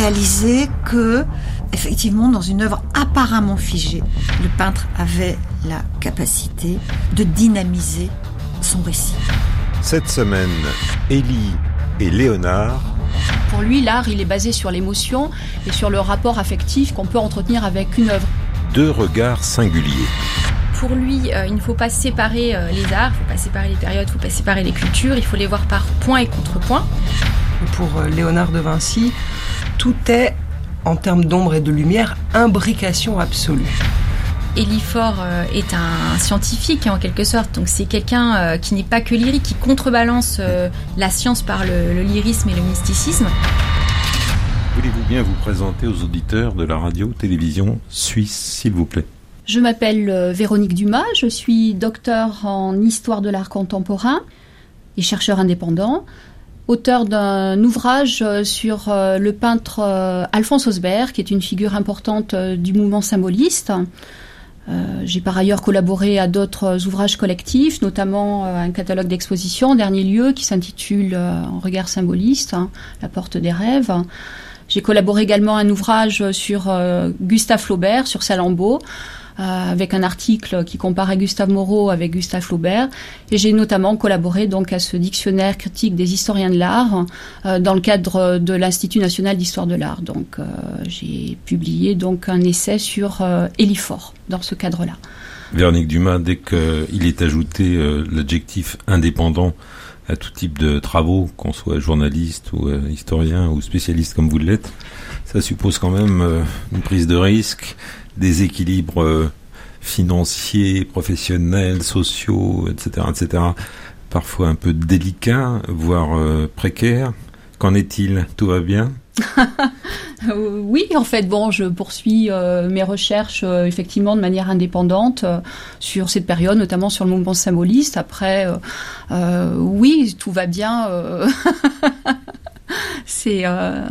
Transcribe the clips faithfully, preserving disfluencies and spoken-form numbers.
réalisé que, effectivement, dans une œuvre apparemment figée, le peintre avait la capacité de dynamiser son récit. Cette semaine, Élie et Léonard. Pour lui, l'art, il est basé sur l'émotion et sur le rapport affectif qu'on peut entretenir avec une œuvre. Deux regards singuliers. Pour lui, euh, il ne faut pas séparer euh, les arts, il ne faut pas séparer les périodes, il ne faut pas séparer les cultures, il faut les voir par point et contrepoint. Pour euh, Léonard de Vinci, tout est, en termes d'ombre et de lumière, imbrication absolue. Élie Faure euh, est un scientifique en quelque sorte, donc c'est quelqu'un euh, qui n'est pas que lyrique, qui contrebalance euh, la science par le, le lyrisme et le mysticisme. Voulez-vous bien vous présenter aux auditeurs de la radio-télévision suisse, s'il vous plaît ? Je m'appelle euh, Véronique Dumas, je suis docteur en histoire de l'art contemporain et chercheur indépendant, auteur d'un ouvrage sur euh, le peintre euh, Alphonse Osbert, qui est une figure importante euh, du mouvement symboliste. Euh, j'ai par ailleurs collaboré à d'autres ouvrages collectifs, notamment euh, un catalogue d'exposition en dernier lieu qui s'intitule euh, En regard symboliste, hein, La porte des rêves. J'ai collaboré également à un ouvrage sur euh, Gustave Flaubert, sur Salammbô, euh, avec un article qui comparait Gustave Moreau avec Gustave Flaubert. Et j'ai notamment collaboré donc à ce dictionnaire critique des historiens de l'art euh, dans le cadre de l'Institut national d'histoire de l'art. Donc euh, j'ai publié donc un essai sur euh, Élie Faure dans ce cadre-là. Véronique Dumas, dès qu'il est ajouté euh, l'adjectif indépendant à tout type de travaux, qu'on soit journaliste ou euh, historien ou spécialiste comme vous l'êtes, ça suppose quand même euh, une prise de risque, des équilibres euh, financiers, professionnels, sociaux, et cetera, et cetera, parfois un peu délicats, voire euh, précaires. Qu'en est-il ? Tout va bien ? Oui, en fait, bon, je poursuis euh, mes recherches euh, effectivement de manière indépendante euh, sur cette période, notamment sur le mouvement symboliste. Après, euh, euh, oui, tout va bien. Euh... C'est euh...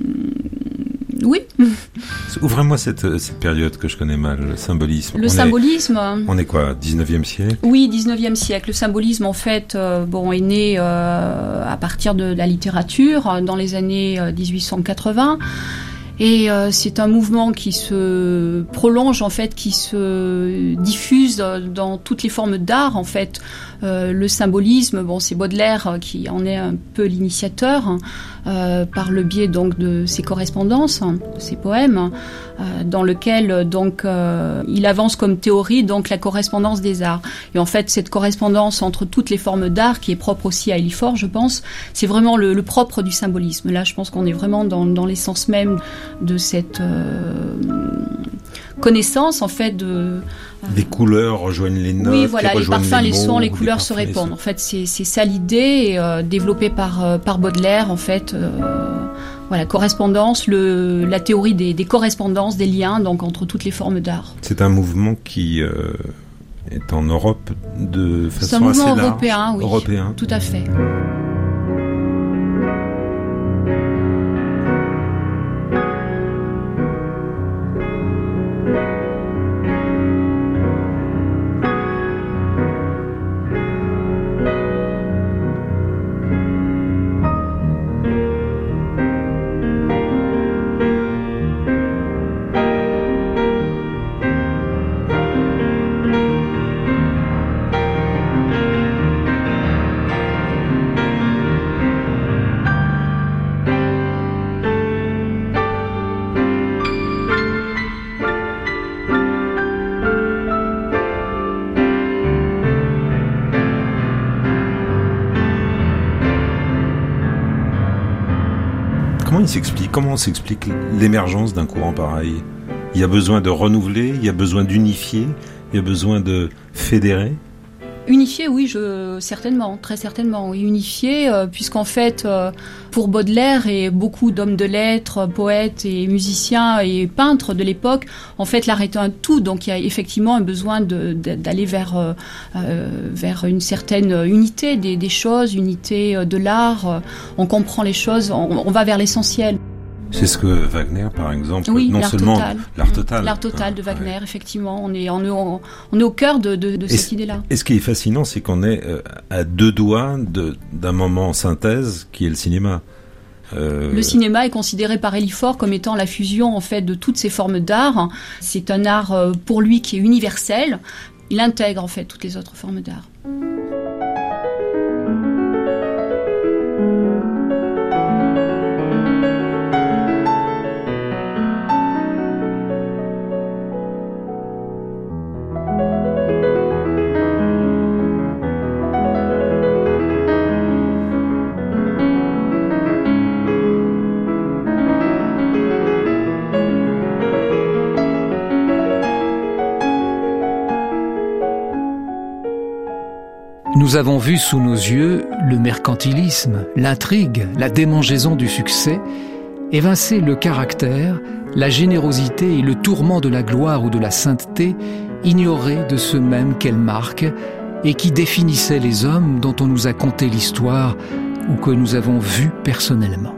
oui. Ouvrez-moi cette, cette période que je connais mal, le symbolisme. Le on symbolisme. Est, on est quoi, dix-neuvième siècle ? Oui, dix-neuvième siècle. Le symbolisme, en fait, euh, bon, est né euh, à partir de la littérature dans les années euh, dix-huit cent quatre-vingts. Et euh, c'est un mouvement qui se prolonge, en fait, qui se diffuse dans toutes les formes d'art, en fait. Euh, le symbolisme, bon, c'est Baudelaire qui en est un peu l'initiateur, euh, par le biais donc de ses correspondances, de ses poèmes, euh, dans lequel donc euh, il avance comme théorie donc la correspondance des arts. Et en fait, cette correspondance entre toutes les formes d'art, qui est propre aussi à Élie Faure, je pense, c'est vraiment le, le propre du symbolisme. Là, je pense qu'on est vraiment dans, dans l'essence même de cette euh, connaissance, en fait, de... Les couleurs rejoignent les notes. Oui, voilà, les parfums, les, les sons, les couleurs se parfums, répondent. En fait, c'est, c'est ça l'idée, euh, développée par, euh, par Baudelaire, en fait. Euh, voilà, correspondance, le, la théorie des, des correspondances, des liens, donc, entre toutes les formes d'art. C'est un mouvement qui euh, est en Europe de façon c'est un mouvement assez large. européen, oui. Européen. Tout à fait. Comment il s'explique, comment on s'explique l'émergence d'un courant pareil ? Il y a besoin de renouveler, il y a besoin d'unifier, il y a besoin de fédérer ? Unifié, oui, je, certainement, très certainement, oui, unifié, euh, puisqu'en fait, euh, pour Baudelaire et beaucoup d'hommes de lettres, poètes et musiciens et peintres de l'époque, en fait, l'art est un tout, donc il y a effectivement un besoin de, de, d'aller vers, euh, euh, vers une certaine unité des, des choses, unité de l'art, on comprend les choses, on, on va vers l'essentiel. C'est ce que Wagner, par exemple, oui, non l'art seulement total. l'art total, l'art total de Wagner, ouais. Effectivement, on est, on est, on est au cœur de, de, de cette idée-là. Et ce qui est fascinant, c'est qu'on est à deux doigts de, d'un moment en synthèse qui est le cinéma. Euh... Le cinéma est considéré par Élie Faure comme étant la fusion en fait de toutes ces formes d'art. C'est un art euh, pour lui qui est universel. Il intègre en fait toutes les autres formes d'art. Nous avons vu sous nos yeux le mercantilisme, l'intrigue, la démangeaison du succès, évincer le caractère, la générosité et le tourment de la gloire ou de la sainteté, ignorés de ceux mêmes qu'elle marque et qui définissaient les hommes dont on nous a conté l'histoire ou que nous avons vus personnellement.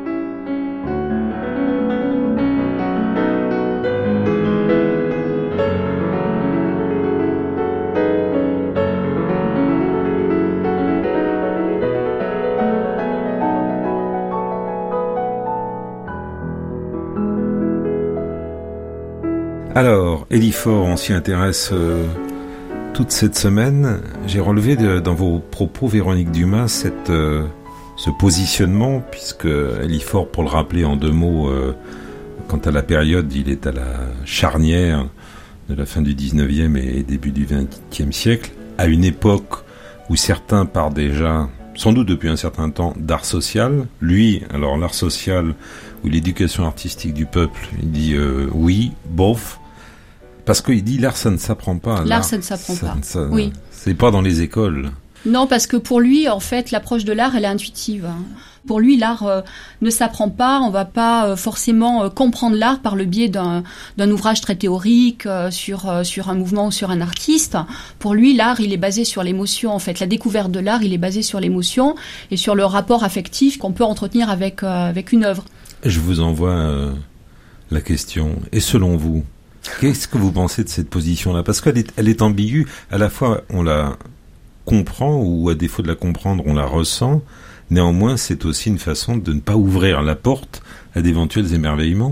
Alors, Élie Faure, on s'y intéresse euh, toute cette semaine. J'ai relevé de, dans vos propos, Véronique Dumas, cette, euh, ce positionnement, puisque Élie Faure, pour le rappeler en deux mots, euh, quant à la période, il est à la charnière de la fin du dix-neuvième et début du vingtième siècle, à une époque où certains parlent déjà, sans doute depuis un certain temps, d'art social. Lui, alors l'art social ou l'éducation artistique du peuple, il dit euh, oui, bof. Parce qu'il dit l'art, ça ne s'apprend pas. L'art, l'art ça ne s'apprend ça, pas. Ça, oui. C'est pas dans les écoles. Non, parce que pour lui, en fait, l'approche de l'art, elle est intuitive. Pour lui, l'art euh, ne s'apprend pas. On va pas euh, forcément euh, comprendre l'art par le biais d'un, d'un ouvrage très théorique euh, sur euh, sur un mouvement ou sur un artiste. Pour lui, l'art, il est basé sur l'émotion. En fait, la découverte de l'art, il est basé sur l'émotion et sur le rapport affectif qu'on peut entretenir avec euh, avec une œuvre. Je vous envoie euh, la question. Et selon vous, qu'est-ce que vous pensez de cette position-là ? Parce qu'elle est, elle est ambiguë. À la fois, on la comprend, ou à défaut de la comprendre, on la ressent. Néanmoins, c'est aussi une façon de ne pas ouvrir la porte à d'éventuels émerveillements.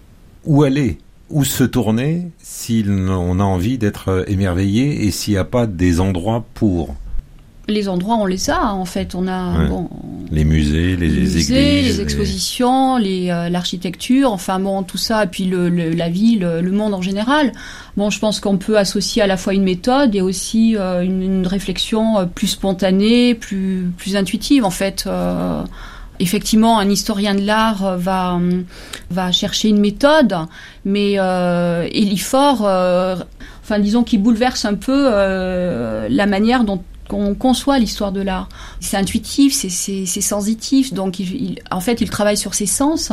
Où aller ? Où se tourner si on a envie d'être émerveillé et s'il n'y a pas des endroits pour ? Les endroits, on les a, en fait. On a ouais. bon, les musées, les, les musées, églises, les expositions, les, les euh, l'architecture, enfin bon, tout ça, et puis le, le, la ville, le, le monde en général. Bon, je pense qu'on peut associer à la fois une méthode et aussi euh, une, une réflexion plus spontanée, plus, plus intuitive, en fait. Euh, effectivement, un historien de l'art va, va chercher une méthode, mais euh, Élie Faure, euh, enfin, disons qu'il bouleverse un peu euh, la manière dont qu'on conçoit l'histoire de l'art. C'est intuitif, c'est, c'est, c'est sensitif, donc il, il, en fait, il travaille sur ses sens.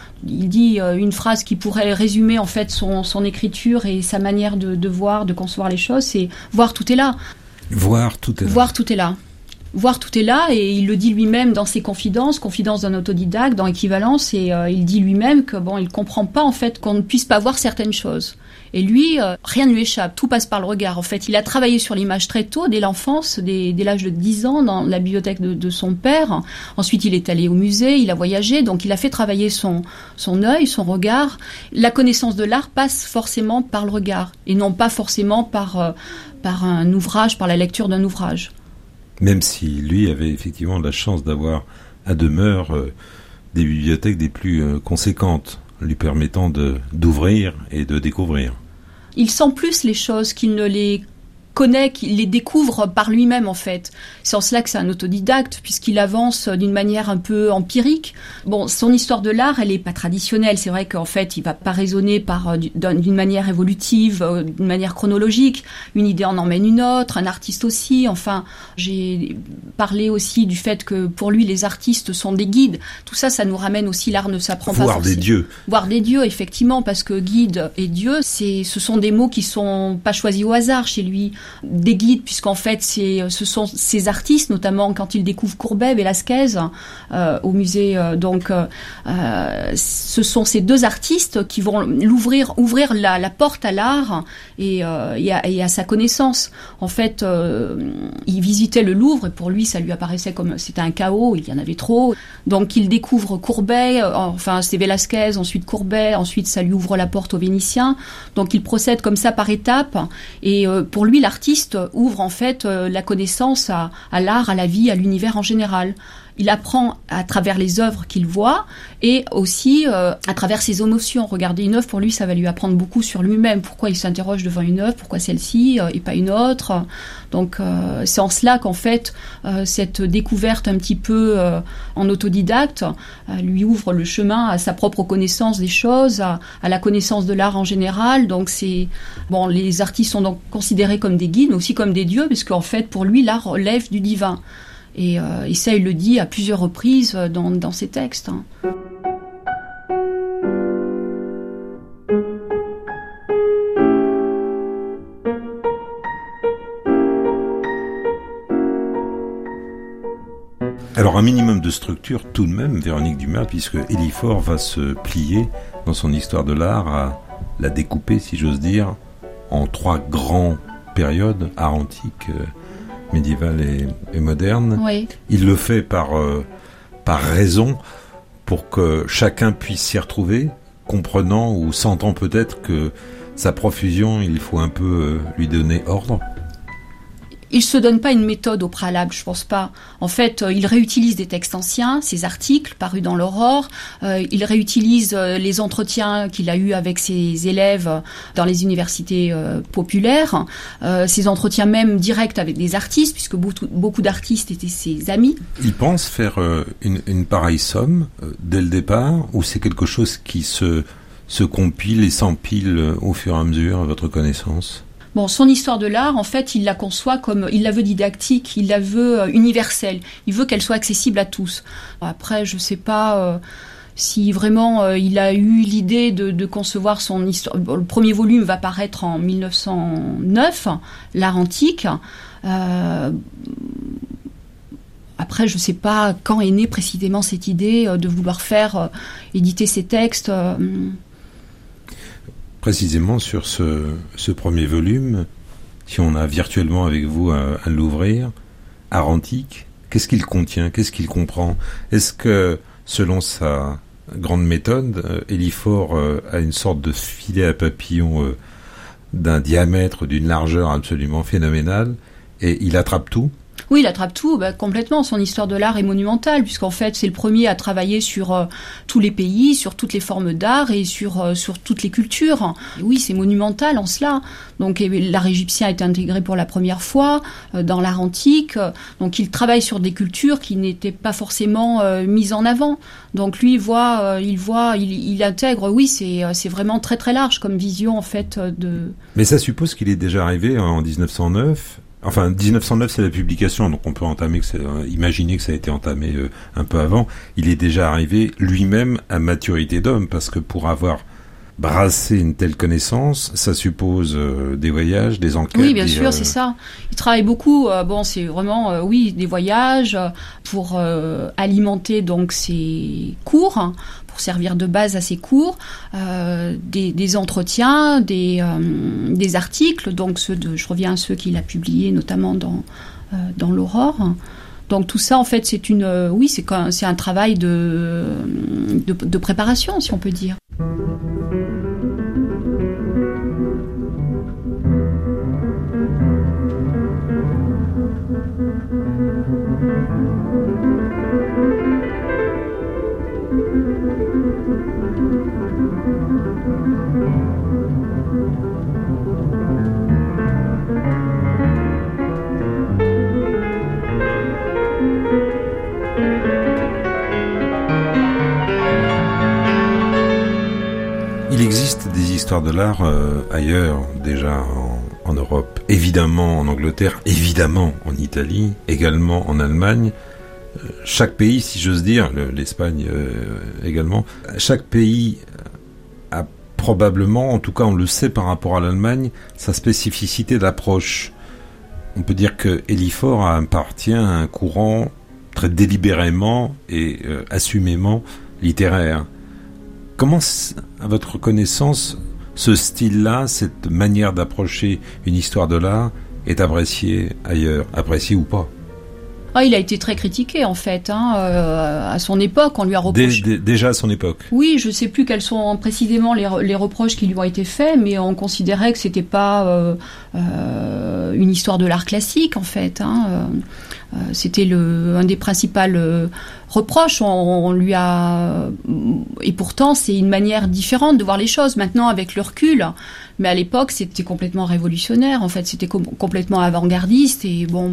Il dit euh, une phrase qui pourrait résumer en fait son, son écriture et sa manière de, de voir, de concevoir les choses, c'est « voir, tout est là ». Voir, tout est là. Voir, tout est là. Voir, tout est là, et il le dit lui-même dans ses confidences, confidences d'un autodidacte, dans Équivalence, et euh, il dit lui-même que bon, il comprend pas en fait qu'on ne puisse pas voir certaines choses. Et lui, euh, rien ne lui échappe, tout passe par le regard. En fait, il a travaillé sur l'image très tôt, dès l'enfance, dès, dès l'âge de dix ans, dans la bibliothèque de, de son père. Ensuite, il est allé au musée, il a voyagé, donc il a fait travailler son, son œil, son regard. La connaissance de l'art passe forcément par le regard, et non pas forcément par, euh, par un ouvrage, par la lecture d'un ouvrage. Même si lui avait effectivement la chance d'avoir à demeure euh, des bibliothèques des plus euh, conséquentes, lui permettant de, d'ouvrir et de découvrir. Il sent plus les choses qu'il ne les connaît, qu'il les découvre par lui-même en fait. C'est en cela que c'est un autodidacte, puisqu'il avance d'une manière un peu empirique. Bon, son histoire de l'art, elle est pas traditionnelle. C'est vrai qu'en fait, il va pas raisonner par d'une manière évolutive, d'une manière chronologique. Une idée en emmène une autre, un artiste aussi. Enfin, j'ai parlé aussi du fait que pour lui, les artistes sont des guides. Tout ça, ça nous ramène aussi, l'art ne s'apprend pas forcément. Voir des dieux. Voir des dieux, effectivement, parce que guide et dieu, c'est, ce sont des mots qui sont pas choisis au hasard chez lui. des guides, puisqu'en fait, c'est, ce sont ces artistes, notamment quand il découvre Courbet, Velázquez, euh, au musée. Euh, donc, euh, ce sont ces deux artistes qui vont l'ouvrir, ouvrir la, la porte à l'art et, euh, et, à, et à sa connaissance. En fait, euh, il visitait le Louvre et pour lui, ça lui apparaissait comme c'était un chaos, il y en avait trop. Donc, il découvre Courbet, euh, enfin, c'est Velázquez, ensuite Courbet, ensuite ça lui ouvre la porte aux Vénitiens. Donc, il procède comme ça par étapes. Et euh, pour lui, l'artiste ouvre en fait euh, la connaissance à, à l'art, à la vie, à l'univers en général. Il apprend à travers les œuvres qu'il voit et aussi euh, à travers ses émotions. Regarder une œuvre, pour lui, ça va lui apprendre beaucoup sur lui-même. Pourquoi il s'interroge devant une œuvre, pourquoi celle-ci euh, et pas une autre. Donc euh, c'est en cela qu'en fait, euh, cette découverte un petit peu euh, en autodidacte euh, lui ouvre le chemin à sa propre connaissance des choses, à, à la connaissance de l'art en général. Donc c'est bon, les artistes sont donc considérés comme des guides, mais aussi comme des dieux, parce qu'en fait, pour lui, l'art relève du divin. Et, euh, et ça, il le dit à plusieurs reprises dans, dans ses textes. Hein. Alors un minimum de structure tout de même, Véronique Dumas, puisque Élie Faure va se plier dans son histoire de l'art à la découper, si j'ose dire, en trois grandes périodes, art antique, euh, médiéval et, et moderne. Oui. Il le fait par, euh, par raison, pour que chacun puisse s'y retrouver, comprenant ou sentant peut-être que sa profusion, il faut un peu euh, lui donner ordre. Il se donne pas une méthode au préalable, je pense pas. En fait, euh, il réutilise des textes anciens, ses articles parus dans l'Aurore. Euh, il réutilise euh, les entretiens qu'il a eus avec ses élèves dans les universités euh, populaires. Euh, ses entretiens même directs avec des artistes, puisque beaucoup, beaucoup d'artistes étaient ses amis. Il pense faire euh, une, une pareille somme euh, dès le départ, ou c'est quelque chose qui se, se compile et s'empile euh, au fur et à mesure à votre connaissance ? Bon, son histoire de l'art, en fait, il la conçoit comme, il la veut didactique, il la veut euh, universelle. Il veut qu'elle soit accessible à tous. Après, je sais pas euh, si vraiment euh, il a eu l'idée de, de concevoir son histoire. Bon, le premier volume va paraître en mille neuf cent neuf, l'art antique. Euh, Après, je sais pas quand est née précisément cette idée euh, de vouloir faire euh, éditer ces textes. Euh, Précisément sur ce, ce premier volume, si on a virtuellement avec vous à, à l'ouvrir, art antique, qu'est-ce qu'il contient, qu'est-ce qu'il comprend ? Est-ce que, selon sa grande méthode, euh, Élie Faure euh, a une sorte de filet à papillon euh, d'un diamètre, d'une largeur absolument phénoménale, et il attrape tout ? Oui, il attrape tout, bah, complètement. Son histoire de l'art est monumentale, puisqu'en fait, c'est le premier à travailler sur euh, tous les pays, sur toutes les formes d'art et sur, euh, sur toutes les cultures. Et oui, c'est monumental en cela. Donc, l'art égyptien est intégré pour la première fois euh, dans l'art antique. Donc, il travaille sur des cultures qui n'étaient pas forcément euh, mises en avant. Donc, lui, il voit, euh, il, voit il, il intègre, oui, c'est, c'est vraiment très très large comme vision, en fait, de... Mais ça suppose qu'il est déjà arrivé en dix-neuf cent neuf. Enfin, dix-neuf cent neuf, c'est la publication, donc on peut entamer que c'est, euh, imaginer que ça a été entamé euh, un peu avant. Il est déjà arrivé lui-même à maturité d'homme, parce que pour avoir brassé une telle connaissance, ça suppose euh, des voyages, des enquêtes. Oui, bien des, sûr, euh... c'est ça. Il travaille beaucoup. Euh, bon, c'est vraiment, euh, oui, des voyages euh, pour euh, alimenter donc ses cours, hein, pour servir de base à ses cours, euh, des, des entretiens, des, euh, des articles. Donc, ceux de, je reviens à ceux qu'il a publiés, notamment dans euh, dans l'Aurore. Donc tout ça, en fait, c'est une, euh, oui, c'est quand, c'est un travail de, de de préparation, si on peut dire. Il existe des histoires de l'art euh, ailleurs, déjà en, en Europe, évidemment en Angleterre, évidemment en Italie, également en Allemagne. Euh, chaque pays, si j'ose dire, le, l'Espagne euh, également, chaque pays a probablement, en tout cas on le sait par rapport à l'Allemagne, sa spécificité d'approche. on peut dire que Élie Faure appartient à un courant très délibérément et euh, assumément littéraire. Comment, à votre connaissance, ce style-là, cette manière d'approcher une histoire de l'art est apprécié ailleurs, apprécié ou pas? Ah, il a été très critiqué en fait, hein, euh, à son époque, on lui a reproché. Dé, dé, déjà à son époque. Oui, je sais plus quels sont précisément les, les reproches qui lui ont été faits, mais on considérait que c'était pas euh, euh, une histoire de l'art classique en fait. Hein, euh, c'était le un des principaux euh, reproches. On, on lui a et pourtant c'est une manière différente de voir les choses maintenant avec le recul. Mais à l'époque c'était complètement révolutionnaire. En fait, c'était com- complètement avant-gardiste et bon.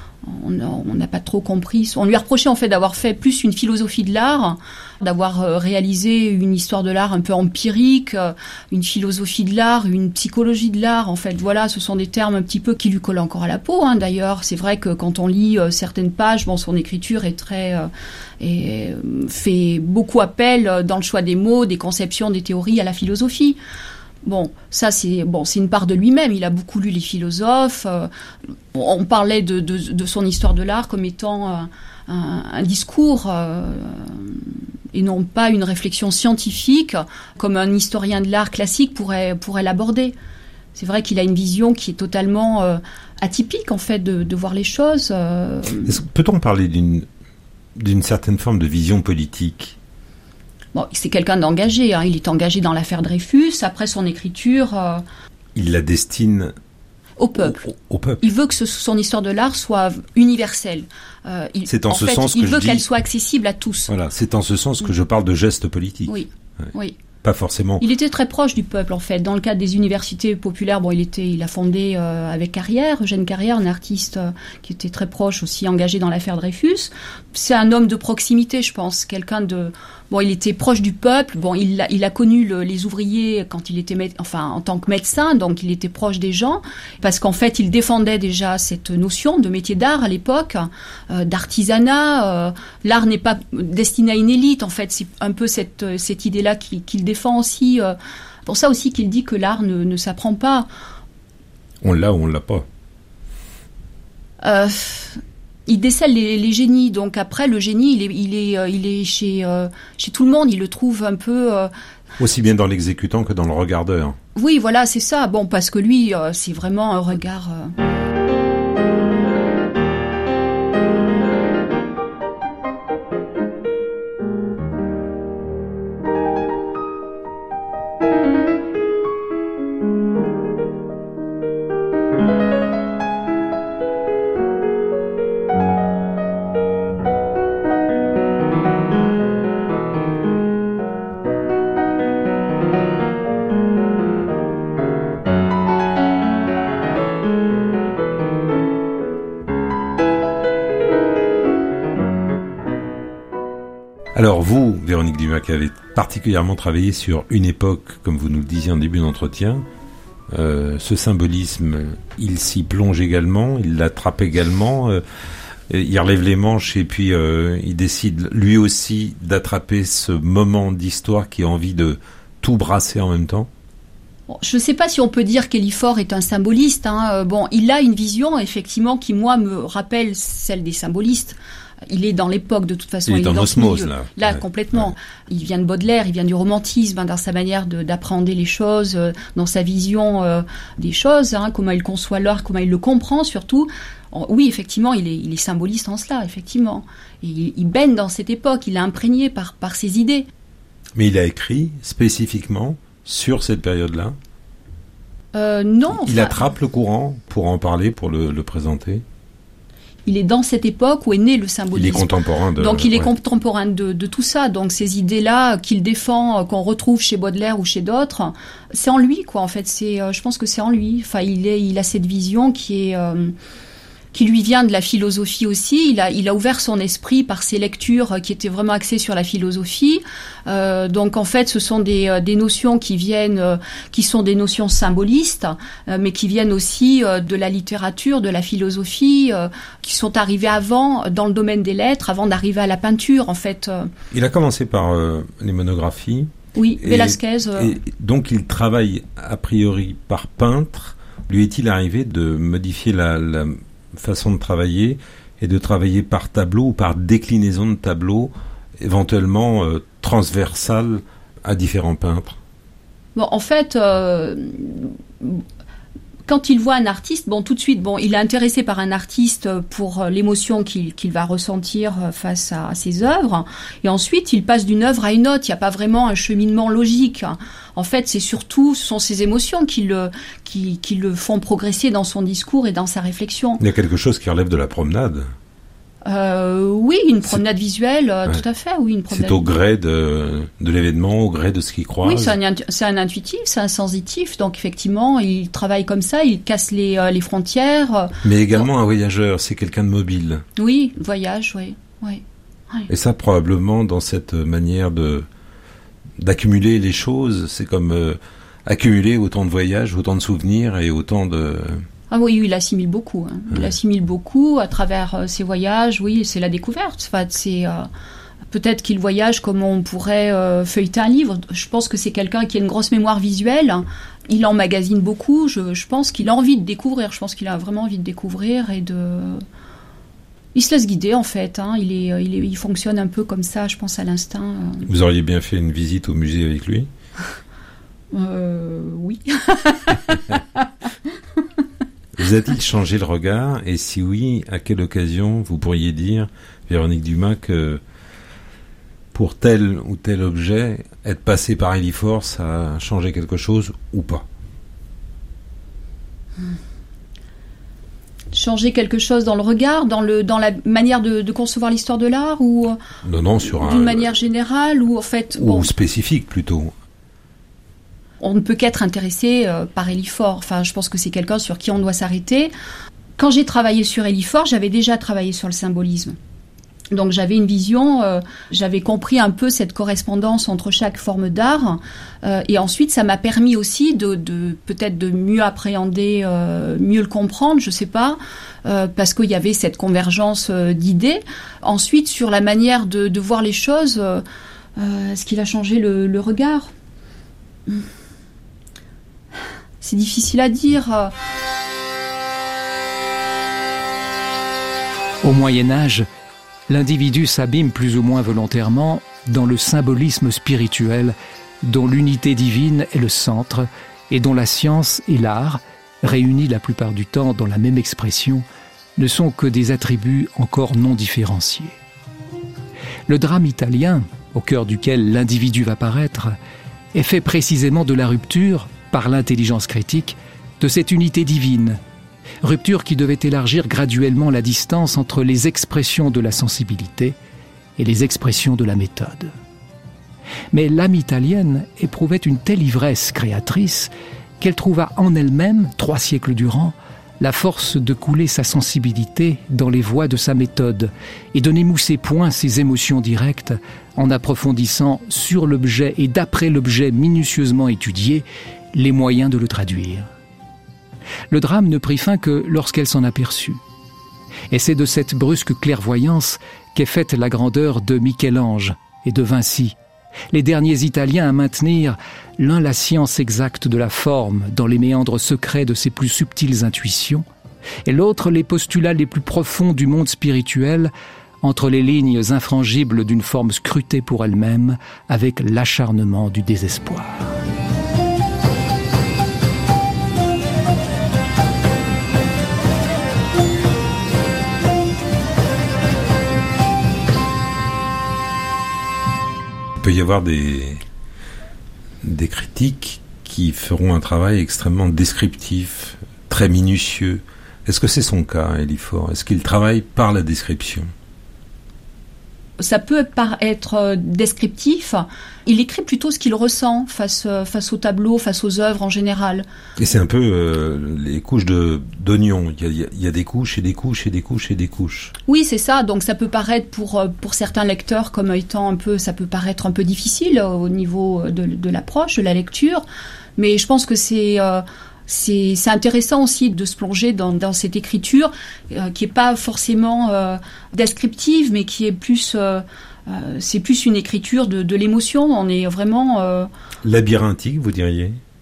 On n'a pas trop compris. On lui a reproché en fait d'avoir fait plus une philosophie de l'art, d'avoir euh, réalisé une histoire de l'art un peu empirique, euh, une philosophie de l'art, une psychologie de l'art. En fait, voilà, ce sont des termes un petit peu qui lui collent encore à la peau. Hein, d'ailleurs, c'est vrai que quand on lit euh, certaines pages, bon, son écriture est très euh, et euh, fait beaucoup appel euh, dans le choix des mots, des conceptions, des théories à la philosophie. Bon, ça c'est bon, c'est une part de lui-même. Il a beaucoup lu les philosophes. Euh, on parlait de, de, de son histoire de l'art comme étant euh, un, un discours euh, et non pas une réflexion scientifique, comme un historien de l'art classique pourrait pourrait l'aborder. C'est vrai qu'il a une vision qui est totalement euh, atypique en fait de, de voir les choses. Euh... Peut-on parler d'une d'une certaine forme de vision politique? Bon, c'est quelqu'un d'engagé, hein. Il est engagé dans l'affaire Dreyfus. Après son écriture... Euh, il la destine... Au peuple. Au, au peuple. Il veut que ce, son histoire de l'art soit universelle. Euh, il, c'est en, en ce fait, sens il que veut je qu'elle dis... soit accessible à tous. Voilà, c'est en ce sens que je parle de geste politique. Oui, ouais. oui. Pas forcément. Il était très proche du peuple, en fait. Dans le cadre des universités populaires, bon, il était, il a fondé euh, avec Carrière, Eugène Carrière, un artiste euh, qui était très proche aussi, engagé dans l'affaire Dreyfus. C'est un homme de proximité, je pense, quelqu'un de... Bon, il était proche du peuple. Bon, il a, il a connu le, les ouvriers quand il était, enfin, en tant que médecin, donc il était proche des gens, parce qu'en fait, il défendait déjà cette notion de métier d'art à l'époque, euh, d'artisanat. Euh, l'art n'est pas destiné à une élite, en fait. C'est un peu cette, cette idée-là qu'il, qu'il défend aussi. Euh, pour ça aussi qu'il dit que l'art ne, ne s'apprend pas. On l'a ou on l'a pas. Euh... Il décèle les, les génies, donc après le génie, il est, il est, euh, il est chez, euh, chez tout le monde. Il le trouve un peu euh, aussi bien dans l'exécutant que dans le regardeur. Oui, voilà, c'est ça. Bon, parce que lui, euh, c'est vraiment un regard. Euh... Alors vous, Véronique Dumas, qui avez particulièrement travaillé sur une époque, comme vous nous le disiez en début d'entretien, euh, ce symbolisme, il s'y plonge également, il l'attrape également, euh, il relève les manches et puis euh, il décide lui aussi d'attraper ce moment d'histoire qui a envie de tout brasser en même temps. Bon, je ne sais pas si on peut dire qu'Élie Faure est un symboliste. Hein. Bon, il a une vision, effectivement, qui, moi, me rappelle celle des symbolistes. Il est dans l'époque, de toute façon. Il est, il est en dans osmose, milieu, là. Là, ouais. complètement. Ouais. Il vient de Baudelaire, il vient du romantisme, hein, dans sa manière de, d'appréhender les choses, euh, dans sa vision euh, des choses, hein, comment il conçoit l'art, comment il le comprend, surtout. Oui, effectivement, il est, il est symboliste en cela, effectivement. Et il, il baigne dans cette époque, il est imprégné par, par ses idées. Mais il a écrit spécifiquement sur cette période-là. Euh, non. Il enfin, attrape le courant pour en parler, pour le, le présenter. Il est dans cette époque où est né le symbolisme. Il est contemporain de... Donc il est ouais. contemporain de, de tout ça. Donc ces idées-là qu'il défend, qu'on retrouve chez Baudelaire ou chez d'autres, c'est en lui, quoi. En fait, c'est, euh, je pense que c'est en lui. Enfin, il est, il a cette vision qui est... Euh, qui lui vient de la philosophie aussi. Il a, il a ouvert son esprit par ses lectures qui étaient vraiment axées sur la philosophie. Euh, donc en fait, ce sont des, des notions qui viennent, euh, qui sont des notions symbolistes, euh, mais qui viennent aussi euh, de la littérature, de la philosophie, euh, qui sont arrivées avant dans le domaine des lettres, avant d'arriver à la peinture, en fait. Il a commencé par euh, les monographies. Oui, et, Velázquez. Euh... Et donc il travaille a priori par peintre. Lui est-il arrivé de modifier la, la façon de travailler et de travailler par tableau ou par déclinaison de tableau, éventuellement euh, transversale à différents peintres? Bon, en fait, euh, quand il voit un artiste, bon, tout de suite, bon, il est intéressé par un artiste pour l'émotion qu'il, qu'il va ressentir face à, à ses œuvres, et ensuite il passe d'une œuvre à une autre. Il n'y a pas vraiment un cheminement logique. En fait, c'est surtout, ce sont ses émotions qui le, qui, qui le font progresser dans son discours et dans sa réflexion. Il y a quelque chose qui relève de la promenade. Euh, oui, une promenade c'est... visuelle, euh, ouais. Tout à fait, oui, une promenade. C'est au gré de, de l'événement, au gré de ce qu'il croise. Oui, c'est un, c'est un intuitif, c'est un sensitif, donc effectivement, il travaille comme ça, il casse les, euh, les frontières. Mais également donc, un voyageur, c'est quelqu'un de mobile. Oui, voyage, oui, oui. oui. Et ça, probablement, dans cette manière de d'accumuler les choses, c'est comme euh, accumuler autant de voyages, autant de souvenirs et autant de... Ah oui, il assimile beaucoup. Hein. Il ouais. assimile beaucoup à travers euh, ses voyages. Oui, c'est la découverte. Enfin, c'est, euh, peut-être qu'il voyage comme on pourrait euh, feuilleter un livre. Je pense que c'est quelqu'un qui a une grosse mémoire visuelle. Il emmagasine beaucoup. Je, je pense qu'il a envie de découvrir. Je pense qu'il a vraiment envie de découvrir et de... Il se laisse guider, en fait. Hein. Il, est, il, est, il fonctionne un peu comme ça, je pense, à l'instinct. Vous auriez bien fait une visite au musée avec lui ? euh, Oui. Vous a-t-il changé le regard ? Et si oui, à quelle occasion vous pourriez dire, Véronique Dumas, que pour tel ou tel objet, être passé par Eliphore, ça a changé quelque chose ou pas ? Changer quelque chose dans le regard, dans, le, dans la manière de, de concevoir l'histoire de l'art ou non, non, sur d'une un, manière générale ou en fait ou bon, spécifique plutôt. On ne peut qu'être intéressé euh, par Eliphore. Enfin, je pense que c'est quelqu'un sur qui on doit s'arrêter. Quand j'ai travaillé sur Eliphore, j'avais déjà travaillé sur le symbolisme. Donc j'avais une vision, euh, j'avais compris un peu cette correspondance entre chaque forme d'art. Euh, et ensuite, ça m'a permis aussi de, de peut-être de mieux appréhender, euh, mieux le comprendre, je sais pas, euh, parce qu'il y avait cette convergence euh, d'idées. Ensuite, sur la manière de, de voir les choses, euh, euh, est-ce qu'il a changé le, le regard ? C'est difficile à dire. Au Moyen-Âge, l'individu s'abîme plus ou moins volontairement dans le symbolisme spirituel dont l'unité divine est le centre et dont la science et l'art, réunis la plupart du temps dans la même expression, ne sont que des attributs encore non différenciés. Le drame italien, au cœur duquel l'individu va paraître, est fait précisément de la rupture, par l'intelligence critique, de cette unité divine, rupture qui devait élargir graduellement la distance entre les expressions de la sensibilité et les expressions de la méthode. Mais l'âme italienne éprouvait une telle ivresse créatrice qu'elle trouva en elle-même, trois siècles durant, la force de couler sa sensibilité dans les voies de sa méthode et de n'émousser point ses émotions directes en approfondissant sur l'objet et d'après l'objet minutieusement étudié les moyens de le traduire. Le drame ne prit fin que lorsqu'elle s'en aperçut. Et c'est de cette brusque clairvoyance qu'est faite la grandeur de Michel-Ange et de Vinci, les derniers Italiens à maintenir l'un la science exacte de la forme dans les méandres secrets de ses plus subtiles intuitions, et l'autre les postulats les plus profonds du monde spirituel entre les lignes infrangibles d'une forme scrutée pour elle-même avec l'acharnement du désespoir. Il peut y avoir des, des critiques qui feront un travail extrêmement descriptif, très minutieux. Est-ce que c'est son cas, Eliphore ? Est-ce qu'il travaille par la description ? Ça peut être descriptif. Il écrit plutôt ce qu'il ressent face, face au tableau, face aux œuvres en général. Et c'est un peu euh, les couches de, d'oignons. Il y, a, il y a des couches et des couches et des couches et des couches. Oui, c'est ça. Donc ça peut paraître pour, pour certains lecteurs comme étant un peu, ça peut paraître un peu difficile au niveau de, de l'approche, de la lecture. Mais je pense que c'est... Euh, C'est, c'est intéressant aussi de se plonger dans, dans cette écriture euh, qui est pas forcément euh, descriptive, mais qui est plus, euh, euh, c'est plus une écriture de, de l'émotion. On est vraiment euh... labyrinthique, vous diriez ?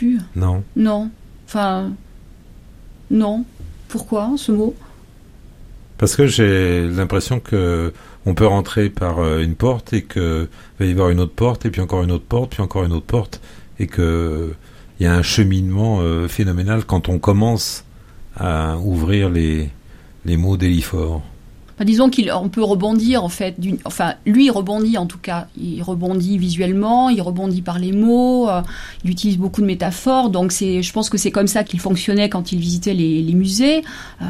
Non plus. Non. Non. Enfin, non. Pourquoi ce mot ? Parce que j'ai l'impression que on peut rentrer par une porte et que va y avoir une autre porte et puis encore une autre porte puis encore une autre porte et que il y a un cheminement euh, phénoménal quand on commence à ouvrir les les mots d'Élifor. Enfin, disons qu'on peut rebondir en fait. D'une, enfin, lui il rebondit en tout cas. Il rebondit visuellement, il rebondit par les mots. Euh, il utilise beaucoup de métaphores. Donc c'est, je pense que c'est comme ça qu'il fonctionnait quand il visitait les, les musées. Euh,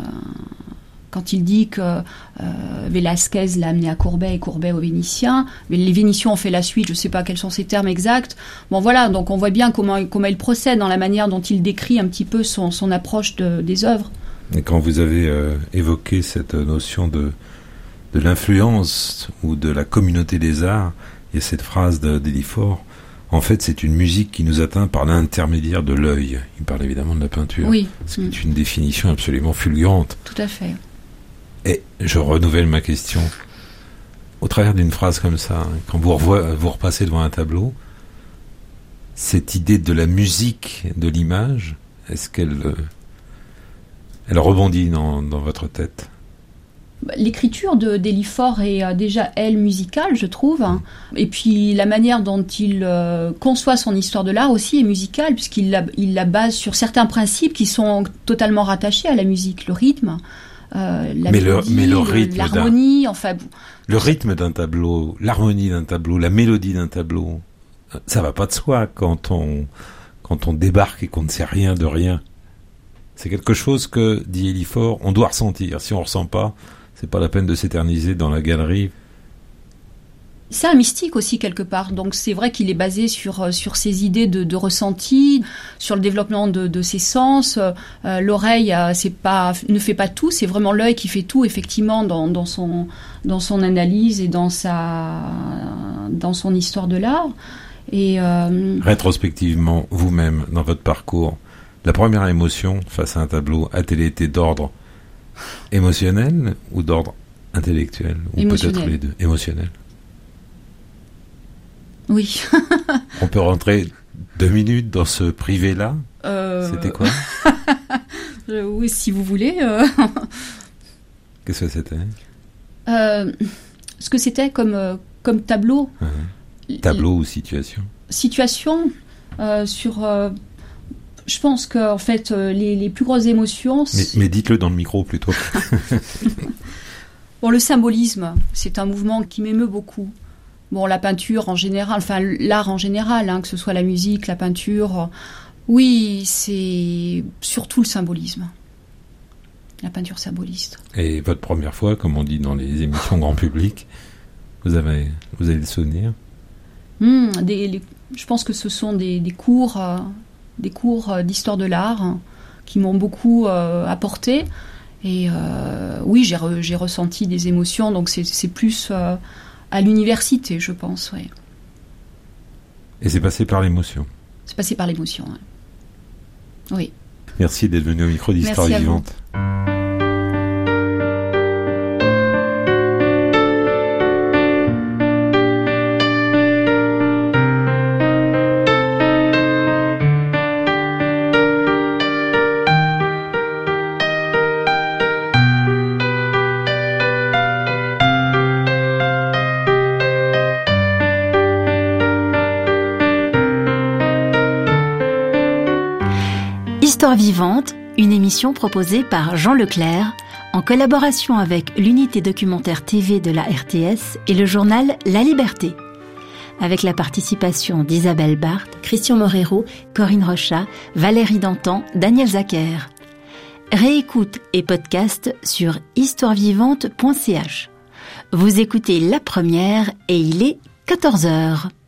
Quand il dit que euh, Velázquez l'a amené à Courbet et Courbet aux Vénitiens, mais les Vénitiens ont fait la suite, je ne sais pas quels sont ces termes exacts. Bon voilà, donc on voit bien comment, comment il procède dans la manière dont il décrit un petit peu son, son approche de, des œuvres. Et quand vous avez euh, évoqué cette notion de, de l'influence ou de la communauté des arts, il y a cette phrase de, d'Élifor, en fait c'est une musique qui nous atteint par l'intermédiaire de l'œil. Il parle évidemment de la peinture. Oui. Ce qui est une définition absolument fulgurante. Tout à fait. Et je renouvelle ma question. Au travers d'une phrase comme ça, quand vous, revoyez, vous repassez devant un tableau, cette idée de la musique de l'image, est-ce qu'elle elle rebondit dans, dans votre tête ? L'écriture de, d'Élifor est euh, déjà, elle, musicale, je trouve. Hein. Et puis la manière dont il euh, conçoit son histoire de l'art aussi est musicale, puisqu'il la, il la base sur certains principes qui sont totalement rattachés à la musique, le rythme. Euh, la mais, mélodie, le, mais le rythme, l'harmonie, enfin. Le rythme d'un tableau, l'harmonie d'un tableau, la mélodie d'un tableau, ça va pas de soi quand on quand on débarque et qu'on ne sait rien de rien. C'est quelque chose que, dit Élifor, on doit ressentir. Si on ressent pas, c'est pas la peine de s'éterniser dans la galerie. C'est un mystique aussi quelque part, donc c'est vrai qu'il est basé sur sur ses idées de, de ressenti, sur le développement de, de ses sens. Euh, l'oreille, euh, c'est pas ne fait pas tout, c'est vraiment l'œil qui fait tout effectivement dans, dans son dans son analyse et dans sa dans son histoire de l'art. Et euh... rétrospectivement, vous-même dans votre parcours, la première émotion face à un tableau a-t-elle été d'ordre émotionnel ou d'ordre intellectuel ou peut-être les deux, émotionnel? Oui. On peut rentrer deux minutes dans ce privé-là. Euh... C'était quoi? euh, Oui, si vous voulez. Euh... Qu'est-ce que c'était? euh, Ce que c'était comme, euh, comme tableau. Uh-huh. Tableau L- ou situation? Situation euh, sur... Euh, je pense que en fait, euh, les, les plus grosses émotions... Mais, mais dites-le dans le micro plutôt. Bon, le symbolisme, c'est un mouvement qui m'émeut beaucoup. Bon, la peinture en général, enfin l'art en général, hein, que ce soit la musique, la peinture, oui, c'est surtout le symbolisme. La peinture symboliste. Et votre première fois, comme on dit dans les émissions grand public, vous avez, vous avez le souvenir? mmh, des, les, Je pense que ce sont des, des cours, euh, des cours d'histoire de l'art hein, qui m'ont beaucoup euh, apporté. Et euh, oui, j'ai, re, j'ai ressenti des émotions, donc c'est, c'est plus... Euh, à l'université, je pense, oui. Et c'est passé par l'émotion. C'est passé par l'émotion, oui. Oui. Merci d'être venu au micro d'Histoire Merci Vivante. Histoire Vivante, une émission proposée par Jean Leclerc, en collaboration avec l'unité documentaire T V de la R T S et le journal La Liberté. Avec la participation d'Isabelle Barthes, Christian Morero, Corinne Rochat, Valérie Dantan, Daniel Zacher. Réécoute et podcast sur histoire vivante point c h. Vous écoutez La Première et il est quatorze heures.